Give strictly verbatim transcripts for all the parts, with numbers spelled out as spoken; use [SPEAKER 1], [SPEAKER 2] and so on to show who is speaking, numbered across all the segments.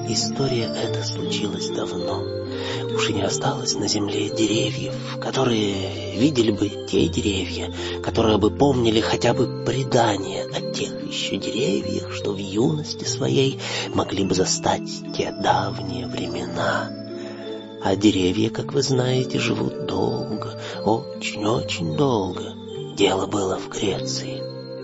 [SPEAKER 1] история эта случилась давно. Уж и не осталось на земле деревьев, которые видели бы те деревья, которые бы помнили хотя бы предания о тех еще деревьях, что в юности своей могли бы застать те давние времена. А деревья, как вы знаете, живут долго, очень-очень долго. Дело было в Греции.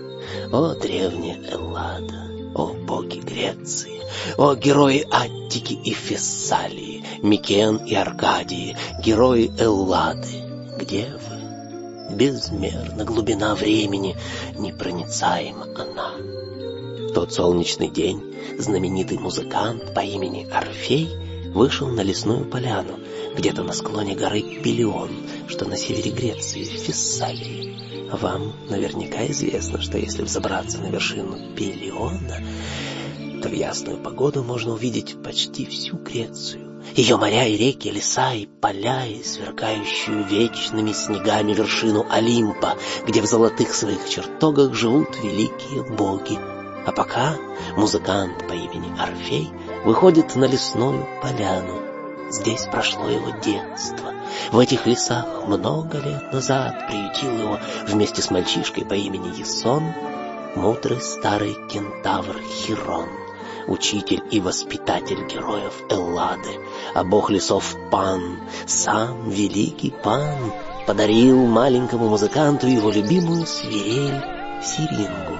[SPEAKER 1] О, древняя Эллада, о, боги Греции, о, герои Аттики и Фессалии, Микен и Аркадии, герои Эллады, где вы? Безмерна глубина времени, непроницаема она. В тот солнечный день знаменитый музыкант по имени Орфей вышел на лесную поляну, где-то на склоне горы Пелион, что на севере Греции, в Фессалии. Вам наверняка известно, что если взобраться на вершину Пелиона, то в ясную погоду можно увидеть почти всю Грецию. Ее моря и реки, леса и поля, и сверкающую вечными снегами вершину Олимпа, где в золотых своих чертогах живут великие боги. А пока музыкант по имени Орфей выходит на лесную поляну. Здесь прошло его детство. В этих лесах много лет назад приютил его вместе с мальчишкой по имени Ясон мудрый старый кентавр Хирон, учитель и воспитатель героев Эллады, а бог лесов Пан, сам великий Пан, подарил маленькому музыканту его любимую свирель Сирингу.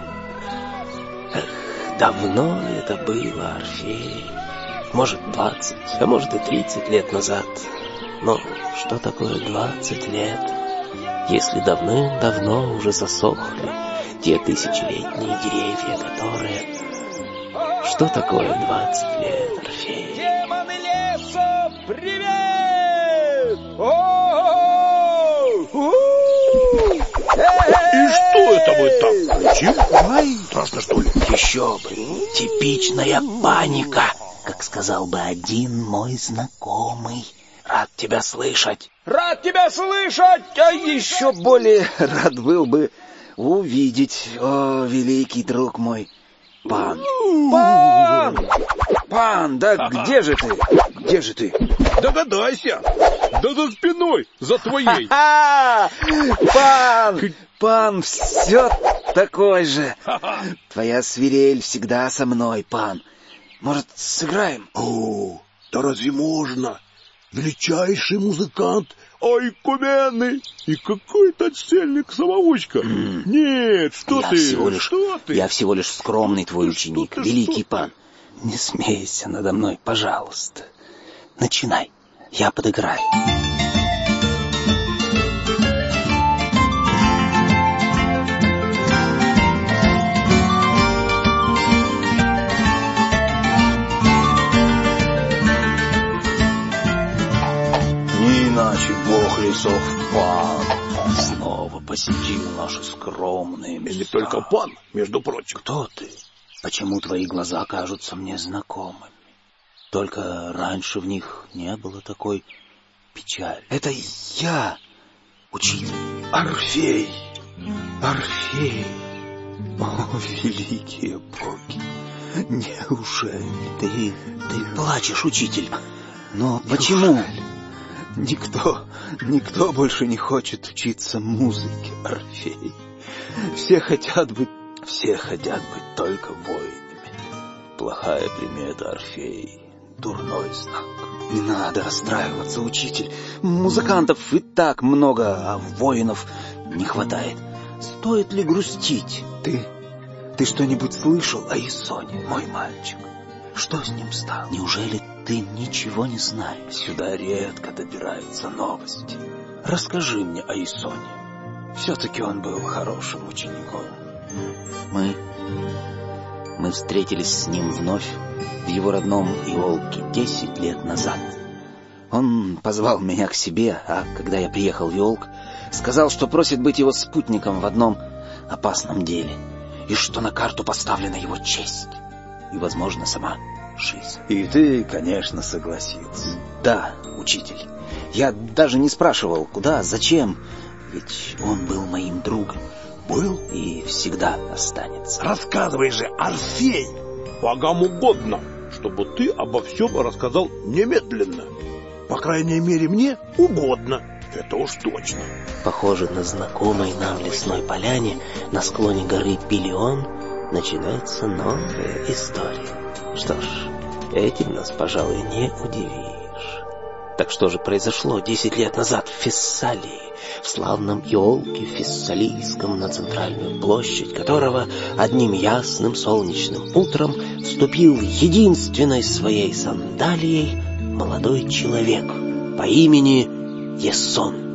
[SPEAKER 1] Эх, давно это было, Орфей. Может, двадцать, а может и тридцать лет назад. Но что такое двадцать лет, если давным-давно уже засохли те тысячелетние деревья, которые... Что такое двадцать лет, Орфей?
[SPEAKER 2] Демоны леса, привет!
[SPEAKER 3] И что это вы так кричим? Страшно, что ли?
[SPEAKER 1] Еще бы, типичная паника, как сказал бы один мой знакомый. Рад тебя слышать.
[SPEAKER 2] Рад тебя слышать!
[SPEAKER 4] А еще более рад был бы увидеть, о, великий друг мой, Пан. Пан! Пан, да где же ты? Где же ты?
[SPEAKER 3] Догадайся! Да за спиной, за твоей!
[SPEAKER 4] Ха-ха! Пан! Пан, все такой же. Твоя свирель всегда со мной, Пан. Может, сыграем?
[SPEAKER 3] О, да разве можно? Величайший музыкант Айкумены и какой-то отшельник-самоучка. Mm. Нет, что
[SPEAKER 4] я
[SPEAKER 3] ты?
[SPEAKER 4] Всего лишь,
[SPEAKER 3] что ты?
[SPEAKER 4] Я всего лишь скромный твой ученик,
[SPEAKER 3] ты,
[SPEAKER 4] великий
[SPEAKER 3] что
[SPEAKER 4] Пан.
[SPEAKER 3] Ты?
[SPEAKER 4] Не смейся надо мной, пожалуйста. Начинай, я подыграю.
[SPEAKER 3] Не иначе бог лесов Пан снова посетил наши скромные места. Или только Пан, между прочим.
[SPEAKER 4] Кто ты? Почему твои глаза кажутся мне знакомыми? Только раньше в них не было такой печали. Это я, учитель.
[SPEAKER 3] Орфей.
[SPEAKER 4] Орфей. О, великие боги. Неужели ты... Ты плачешь, учитель? Но почему? Никто, никто больше не хочет учиться музыке, Орфей. Все хотят быть, все хотят быть только воинами. Плохая примета, Орфей. Дурной знак. Не надо расстраиваться, учитель. Музыкантов и так много, а воинов не хватает. Стоит ли грустить? Ты, ты что-нибудь слышал о Исоне, мой мальчик? Что с ним стало? Неужели ты ничего не знаешь? Сюда редко добираются новости. Расскажи мне о Исоне. Все-таки он был хорошим учеником. Мы... Мы встретились с ним вновь в его родном Иолке десять лет назад. Он позвал меня к себе, а когда я приехал в Иолк, сказал, что просит быть его спутником в одном опасном деле, и что на карту поставлена его честь и, возможно, сама жизнь. И ты, конечно, согласился. Да, учитель. Я даже не спрашивал, куда, зачем, ведь он был моим другом. Был и всегда останется.
[SPEAKER 3] Рассказывай же, Орфей! Богам угодно. чтобы ты обо всем рассказал немедленно. По крайней мере, мне угодно. Это уж точно.
[SPEAKER 1] Похоже, на знакомой нам лесной поляне на склоне горы Пелион начинается новая история. Что ж, этим нас, пожалуй, не удивишь. Так что же произошло десять лет назад в Фессалии, в славном Иолке Фессалийском, на центральную площадь которого одним ясным солнечным утром вступил единственной своей сандалией молодой человек по имени Ясон.